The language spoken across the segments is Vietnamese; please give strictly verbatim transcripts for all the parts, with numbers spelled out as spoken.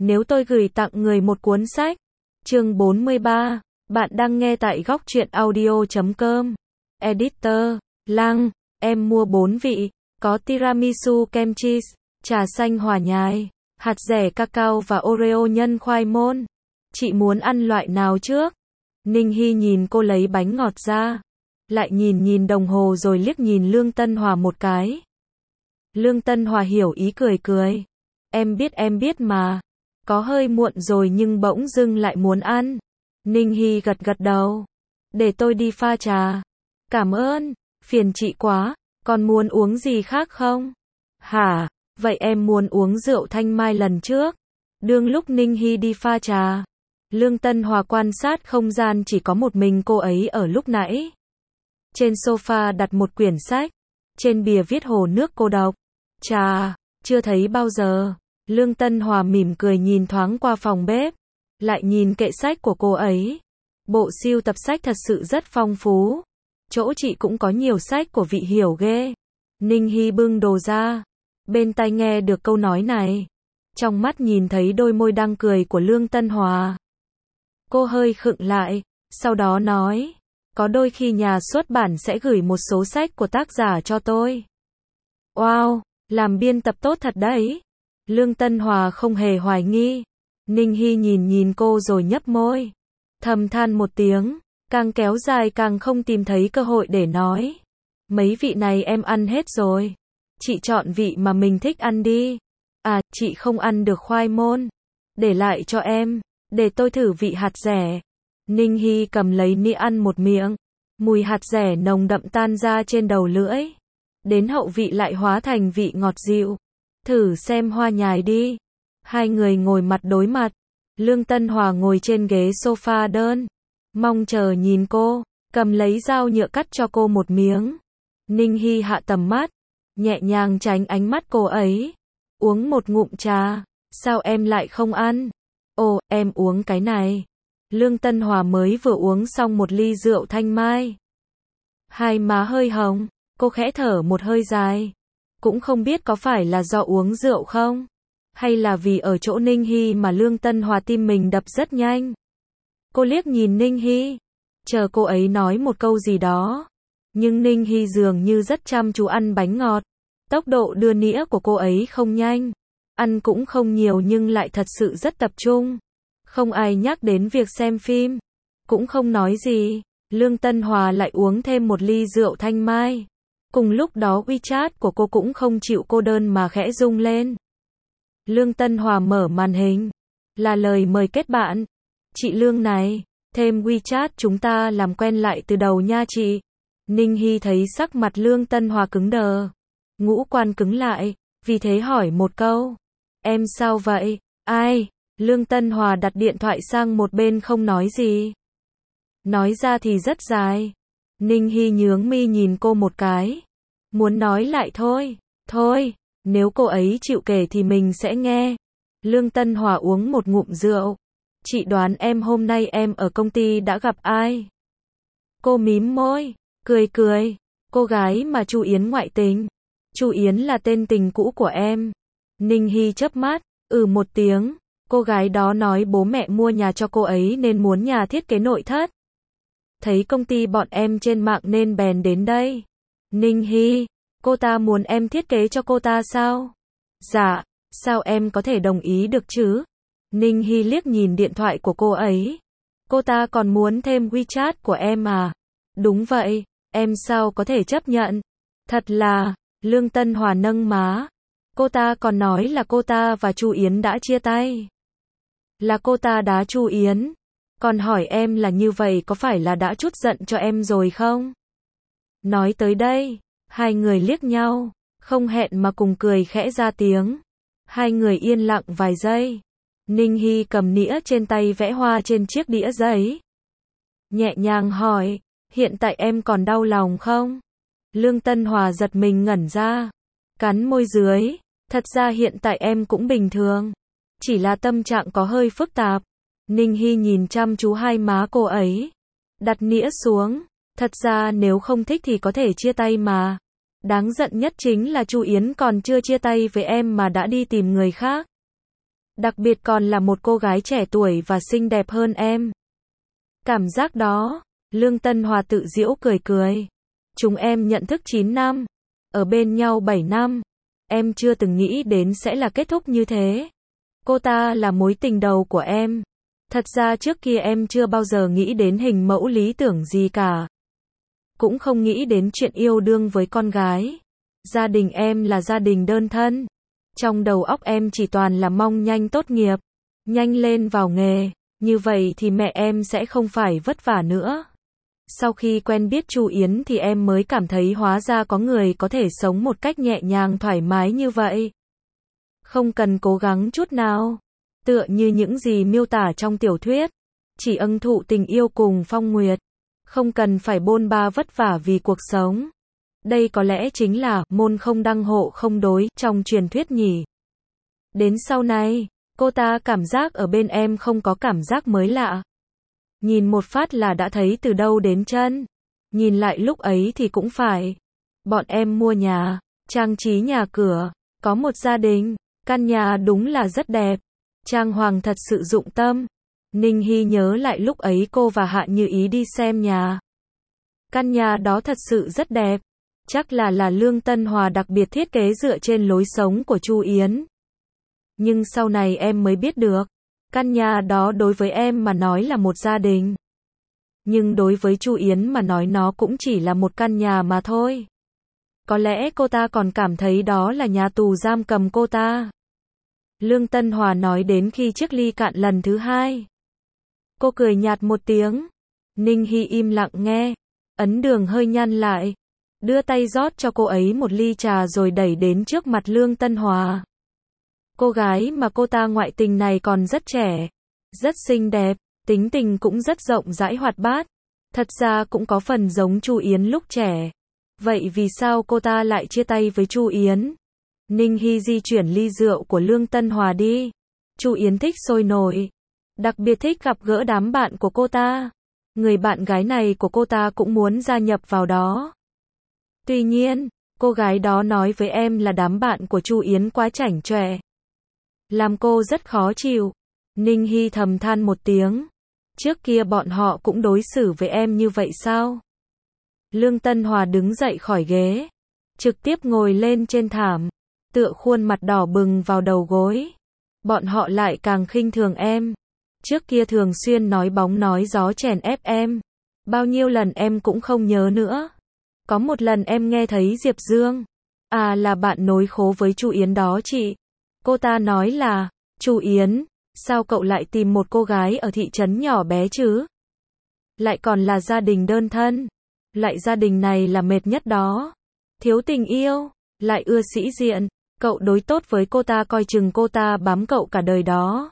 Nếu tôi gửi tặng người một cuốn sách. Chương bốn mươi ba. Bạn đang nghe tại góc truyện audio chấm com. Editor, Lăng, em mua bốn vị, có tiramisu kem cheese, trà xanh hòa nhài, hạt dẻ cacao và Oreo nhân khoai môn. Chị muốn ăn loại nào trước? Ninh Hy nhìn cô lấy bánh ngọt ra, lại nhìn nhìn đồng hồ rồi liếc nhìn Lương Tân Hòa một cái. Lương Tân Hòa hiểu ý cười cười. Em biết em biết mà. Có hơi muộn rồi nhưng bỗng dưng lại muốn ăn. Ninh Hy gật gật đầu. Để tôi đi pha trà. Cảm ơn, phiền chị quá. Còn muốn uống gì khác không? Hả, vậy em muốn uống rượu thanh mai lần trước. Đương lúc Ninh Hy đi pha trà, Lương Tân Hòa quan sát không gian chỉ có một mình cô ấy ở lúc nãy. Trên sofa đặt một quyển sách. Trên bìa viết hồ nước cô độc. Chà, chưa thấy bao giờ. Lương Tân Hòa mỉm cười nhìn thoáng qua phòng bếp. Lại nhìn kệ sách của cô ấy. Bộ sưu tập sách thật sự rất phong phú. Chỗ chị cũng có nhiều sách của vị hiểu ghê. Ninh Hy bưng đồ ra. Bên tai nghe được câu nói này. Trong mắt nhìn thấy đôi môi đang cười của Lương Tân Hòa. Cô hơi khựng lại. Sau đó nói. Có đôi khi nhà xuất bản sẽ gửi một số sách của tác giả cho tôi. Wow, làm biên tập tốt thật đấy. Lương Tân Hòa không hề hoài nghi. Ninh Hy nhìn nhìn cô rồi nhấp môi. Thầm than một tiếng. Càng kéo dài càng không tìm thấy cơ hội để nói. Mấy vị này em ăn hết rồi. Chị chọn vị mà mình thích ăn đi. À, chị không ăn được khoai môn. Để lại cho em. Để tôi thử vị hạt dẻ. Ninh Hy cầm lấy nĩa ăn một miệng. Mùi hạt dẻ nồng đậm tan ra trên đầu lưỡi. Đến hậu vị lại hóa thành vị ngọt dịu. Thử xem hoa nhài đi. Hai người ngồi mặt đối mặt. Lương Tân Hòa ngồi trên ghế sofa đơn. Mong chờ nhìn cô. Cầm lấy dao nhựa cắt cho cô một miếng. Ninh Hy hạ tầm mắt. Nhẹ nhàng tránh ánh mắt cô ấy. Uống một ngụm trà. Sao em lại không ăn? Ồ, em uống cái này. Lương Tân Hòa mới vừa uống xong một ly rượu thanh mai. Hai má hơi hồng. Cô khẽ thở một hơi dài. Cũng không biết có phải là do uống rượu không? Hay là vì ở chỗ Ninh Hy mà Lương Tân Hòa tim mình đập rất nhanh. Cô liếc nhìn Ninh Hy. Chờ cô ấy nói một câu gì đó. Nhưng Ninh Hy dường như rất chăm chú ăn bánh ngọt. Tốc độ đưa nĩa của cô ấy không nhanh. Ăn cũng không nhiều nhưng lại thật sự rất tập trung. Không ai nhắc đến việc xem phim. Cũng không nói gì. Lương Tân Hòa lại uống thêm một ly rượu thanh mai. Cùng lúc đó WeChat của cô cũng không chịu cô đơn mà khẽ rung lên. Lương Tân Hòa mở màn hình. Là lời mời kết bạn. Chị Lương này, thêm WeChat chúng ta làm quen lại từ đầu nha chị. Ninh Hy thấy sắc mặt Lương Tân Hòa cứng đờ. Ngũ quan cứng lại, vì thế hỏi một câu. Em sao vậy? Ai? Lương Tân Hòa đặt điện thoại sang một bên không nói gì. Nói ra thì rất dài. Ninh Hy nhướng mi nhìn cô một cái. Muốn nói lại thôi. Thôi, nếu cô ấy chịu kể thì mình sẽ nghe. Lương Tân Hòa uống một ngụm rượu. Chị đoán em hôm nay em ở công ty đã gặp ai? Cô mím môi, cười cười. Cô gái mà Chu Yến ngoại tình. Chu Yến là tên tình cũ của em. Ninh Hy chớp mắt, ừ một tiếng. Cô gái đó nói bố mẹ mua nhà cho cô ấy nên muốn nhà thiết kế nội thất. Thấy công ty bọn em trên mạng nên bèn đến đây. Ninh Hy, cô ta muốn em thiết kế cho cô ta sao? Dạ, sao em có thể đồng ý được chứ? Ninh Hy liếc nhìn điện thoại của cô ấy. Cô ta còn muốn thêm WeChat của em à? Đúng vậy, em sao có thể chấp nhận? Thật là, Lương Tân Hòa nâng má. Cô ta còn nói là cô ta và Chu Yến đã chia tay. Là cô ta đá Chu Yến. Còn hỏi em là như vậy có phải là đã chút giận cho em rồi không? Nói tới đây, hai người liếc nhau, không hẹn mà cùng cười khẽ ra tiếng. Hai người yên lặng vài giây. Ninh Hy cầm nĩa trên tay vẽ hoa trên chiếc đĩa giấy. Nhẹ nhàng hỏi, hiện tại em còn đau lòng không? Lương Tân Hòa giật mình ngẩn ra. Cắn môi dưới, thật ra hiện tại em cũng bình thường. Chỉ là tâm trạng có hơi phức tạp. Ninh Hy nhìn chăm chú hai má cô ấy. Đặt nĩa xuống. Thật ra nếu không thích thì có thể chia tay mà. Đáng giận nhất chính là Chu Yến còn chưa chia tay với em mà đã đi tìm người khác. Đặc biệt còn là một cô gái trẻ tuổi và xinh đẹp hơn em. Cảm giác đó, Lương Tân Hòa tự giễu cười cười. Chúng em nhận thức chín năm, ở bên nhau bảy năm. Em chưa từng nghĩ đến sẽ là kết thúc như thế. Cô ta là mối tình đầu của em. Thật ra trước kia em chưa bao giờ nghĩ đến hình mẫu lý tưởng gì cả. Cũng không nghĩ đến chuyện yêu đương với con gái. Gia đình em là gia đình đơn thân. Trong đầu óc em chỉ toàn là mong nhanh tốt nghiệp, nhanh lên vào nghề, như vậy thì mẹ em sẽ không phải vất vả nữa. Sau khi quen biết Chu Yến thì em mới cảm thấy hóa ra có người có thể sống một cách nhẹ nhàng thoải mái như vậy. Không cần cố gắng chút nào. Tựa như những gì miêu tả trong tiểu thuyết. Chỉ ưng thụ tình yêu cùng Phong Nguyệt. Không cần phải bôn ba vất vả vì cuộc sống. Đây có lẽ chính là môn không đăng hộ không đối trong truyền thuyết nhỉ. Đến sau này, cô ta cảm giác ở bên em không có cảm giác mới lạ. Nhìn một phát là đã thấy từ đâu đến chân. Nhìn lại lúc ấy thì cũng phải. Bọn em mua nhà, trang trí nhà cửa, có một gia đình, căn nhà đúng là rất đẹp. Trang hoàng thật sự dụng tâm. Ninh Hy nhớ lại lúc ấy cô và Hạ Như Ý đi xem nhà. Căn nhà đó thật sự rất đẹp. Chắc là là Lương Tân Hòa đặc biệt thiết kế dựa trên lối sống của Chu Yến. Nhưng sau này em mới biết được, căn nhà đó đối với em mà nói là một gia đình. Nhưng đối với Chu Yến mà nói nó cũng chỉ là một căn nhà mà thôi. Có lẽ cô ta còn cảm thấy đó là nhà tù giam cầm cô ta. Lương Tân Hòa nói đến khi chiếc ly cạn lần thứ hai. Cô cười nhạt một tiếng. Ninh Hy im lặng nghe. Ấn Đường hơi nhăn lại. Đưa tay rót cho cô ấy một ly trà rồi đẩy đến trước mặt Lương Tân Hòa. Cô gái mà cô ta ngoại tình này còn rất trẻ, rất xinh đẹp, tính tình cũng rất rộng rãi hoạt bát. Thật ra cũng có phần giống Chu Yến lúc trẻ. Vậy vì sao cô ta lại chia tay với Chu Yến? Ninh Hy di chuyển ly rượu của Lương Tân Hòa đi. Chu Yến thích sôi nổi, đặc biệt thích gặp gỡ đám bạn của cô ta. Người bạn gái này của cô ta cũng muốn gia nhập vào đó. Tuy nhiên, cô gái đó nói với em là đám bạn của Chu Yến quá chảnh chọe, làm cô rất khó chịu. Ninh Hy thầm than một tiếng. Trước kia bọn họ cũng đối xử với em như vậy sao? Lương Tân Hòa đứng dậy khỏi ghế, trực tiếp ngồi lên trên thảm, tựa khuôn mặt đỏ bừng vào đầu gối. Bọn họ lại càng khinh thường em. Trước kia thường xuyên nói bóng nói gió chèn ép em. Bao nhiêu lần em cũng không nhớ nữa. Có một lần em nghe thấy Diệp Dương, à là bạn nối khố với Chu Yến đó chị. Cô ta nói là, Chu Yến, sao cậu lại tìm một cô gái ở thị trấn nhỏ bé chứ? Lại còn là gia đình đơn thân. Loại gia đình này là mệt nhất đó. Thiếu tình yêu, lại ưa sĩ diện. Cậu đối tốt với cô ta coi chừng cô ta bám cậu cả đời đó.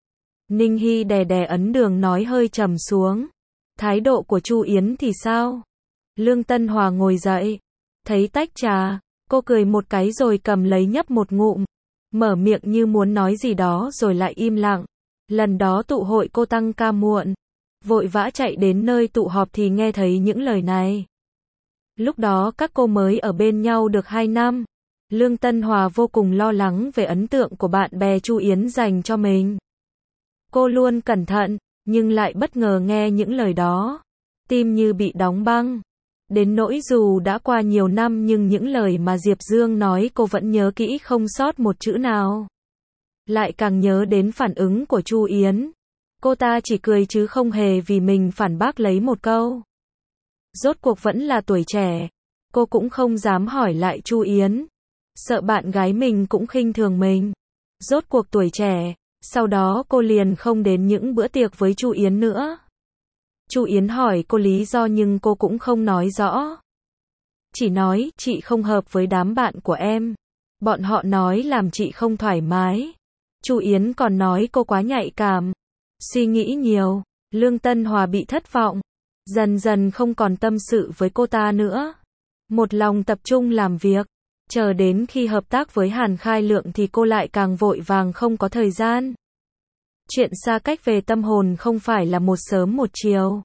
Ninh Hy đè đè Ấn Đường nói hơi trầm xuống. Thái độ của Chu Yến thì sao? Lương Tân Hòa ngồi dậy, thấy tách trà, cô cười một cái rồi cầm lấy nhấp một ngụm, mở miệng như muốn nói gì đó rồi lại im lặng. Lần đó tụ hội cô tăng ca muộn, vội vã chạy đến nơi tụ họp thì nghe thấy những lời này. Lúc đó các cô mới ở bên nhau được hai năm. Lương Tân Hòa vô cùng lo lắng về ấn tượng của bạn bè Chu Yến dành cho mình. Cô luôn cẩn thận, nhưng lại bất ngờ nghe những lời đó. Tim như bị đóng băng. Đến nỗi dù đã qua nhiều năm nhưng những lời mà Diệp Dương nói cô vẫn nhớ kỹ không sót một chữ nào. Lại càng nhớ đến phản ứng của Chu Yến. Cô ta chỉ cười chứ không hề vì mình phản bác lấy một câu. Rốt cuộc vẫn là tuổi trẻ. Cô cũng không dám hỏi lại Chu Yến. Sợ bạn gái mình cũng khinh thường mình. Rốt cuộc tuổi trẻ. Sau đó cô liền không đến những bữa tiệc với Chu Yến nữa. Chu Yến hỏi cô lý do nhưng cô cũng không nói rõ. Chỉ nói, chị không hợp với đám bạn của em. Bọn họ nói làm chị không thoải mái. Chu Yến còn nói cô quá nhạy cảm. Suy nghĩ nhiều. Lương Tân Hòa bị thất vọng. Dần dần không còn tâm sự với cô ta nữa. Một lòng tập trung làm việc. Chờ đến khi hợp tác với Hàn Khai Lượng thì cô lại càng vội vàng không có thời gian. Chuyện xa cách về tâm hồn không phải là một sớm một chiều.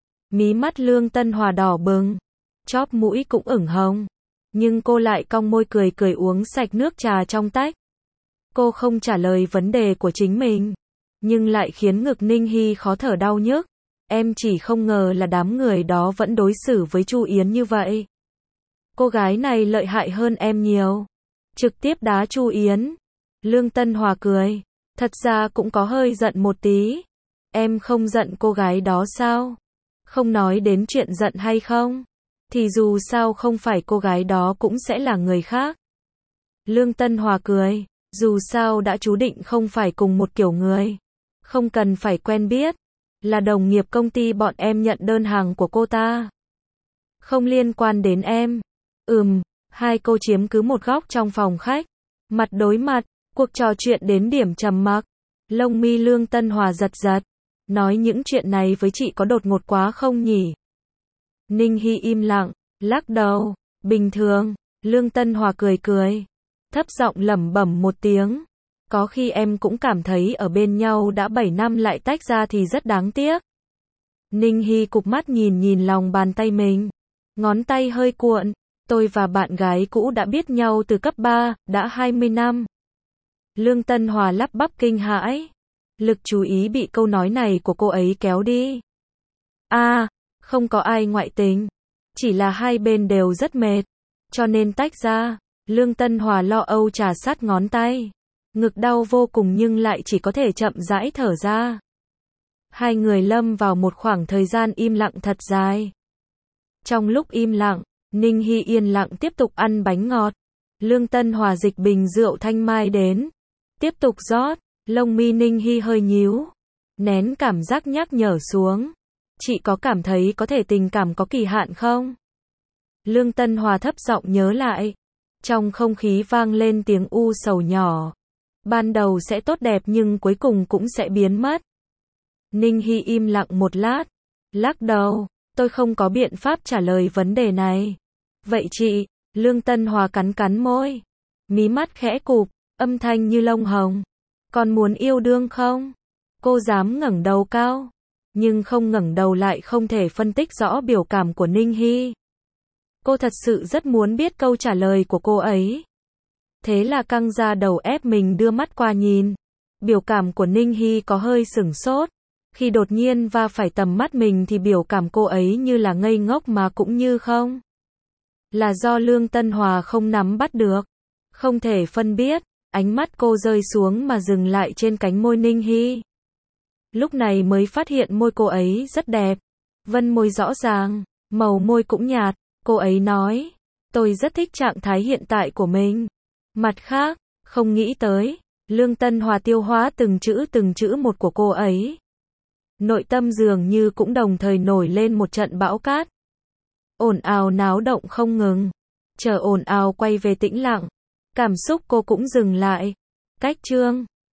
Mí mắt Lương Tân Hòa đỏ bừng, chóp mũi cũng ửng hồng. Nhưng cô lại cong môi cười cười uống sạch nước trà trong tách. Cô không trả lời vấn đề của chính mình, nhưng lại khiến ngực Ninh Hy khó thở đau nhức. Em chỉ không ngờ là đám người đó vẫn đối xử với Chu Yến như vậy. Cô gái này lợi hại hơn em nhiều. Trực tiếp đá Chu Yến. Lương Tân Hòa cười. Thật ra cũng có hơi giận một tí. Em không giận cô gái đó sao? Không nói đến chuyện giận hay không, thì dù sao không phải cô gái đó cũng sẽ là người khác. Lương Tân Hòa cười. Dù sao đã chú định không phải cùng một kiểu người. Không cần phải quen biết. Là đồng nghiệp công ty bọn em nhận đơn hàng của cô ta. Không liên quan đến em. Ừm, hai cô chiếm cứ một góc trong phòng khách. Mặt đối mặt, cuộc trò chuyện đến điểm trầm mặc. Lông mi Lương Tân Hòa giật giật. Nói những chuyện này với chị có đột ngột quá không nhỉ? Ninh Hy im lặng, lắc đầu. Bình thường. Lương Tân Hòa cười cười. Thấp giọng lẩm bẩm một tiếng. Có khi em cũng cảm thấy ở bên nhau đã bảy năm lại tách ra thì rất đáng tiếc. Ninh Hy cụp mắt nhìn nhìn lòng bàn tay mình. Ngón tay hơi cuộn. Tôi và bạn gái cũ đã biết nhau từ cấp ba, đã hai mươi năm. Lương Tân Hòa lắp bắp kinh hãi. Lực chú ý bị câu nói này của cô ấy kéo đi. À, không có ai ngoại tình. Chỉ là hai bên đều rất mệt. Cho nên tách ra. Lương Tân Hòa lo âu trà sát ngón tay. Ngực đau vô cùng nhưng lại chỉ có thể chậm rãi thở ra. Hai người lâm vào một khoảng thời gian im lặng thật dài. Trong lúc im lặng, Ninh Hy yên lặng tiếp tục ăn bánh ngọt. Lương Tân Hòa dịch bình rượu thanh mai đến. Tiếp tục rót. Lông mi Ninh Hy hơi nhíu. Nén cảm giác nhắc nhở xuống. Chị có cảm thấy có thể tình cảm có kỳ hạn không? Lương Tân Hòa thấp giọng nhớ lại. Trong không khí vang lên tiếng u sầu nhỏ. Ban đầu sẽ tốt đẹp nhưng cuối cùng cũng sẽ biến mất. Ninh Hy im lặng một lát. Lắc đầu. Tôi không có biện pháp trả lời vấn đề này. Vậy chị? Lương Tân Hòa cắn cắn môi. Mí mắt khẽ cụp. Âm thanh như lông hồng. Còn muốn yêu đương không? Cô dám ngẩng đầu cao. Nhưng không ngẩng đầu lại không thể phân tích rõ biểu cảm của Ninh Hy. Cô thật sự rất muốn biết câu trả lời của cô ấy. Thế là căng ra đầu ép mình đưa mắt qua nhìn. Biểu cảm của Ninh Hy có hơi sửng sốt. Khi đột nhiên va phải tầm mắt mình thì biểu cảm cô ấy như là ngây ngốc mà cũng như không. Là do Lương Tân Hòa không nắm bắt được. Không thể phân biết. Ánh mắt cô rơi xuống mà dừng lại trên cánh môi Ninh Hy. Lúc này mới phát hiện môi cô ấy rất đẹp. Vân môi rõ ràng. Màu môi cũng nhạt. Cô ấy nói. Tôi rất thích trạng thái hiện tại của mình. Mặt khác, không nghĩ tới. Lương Tân Hòa tiêu hóa từng chữ từng chữ một của cô ấy. Nội tâm dường như cũng đồng thời nổi lên một trận bão cát. Ồn ào náo động không ngừng. Chờ ồn ào quay về tĩnh lặng. Cảm xúc cô cũng dừng lại. Cách chương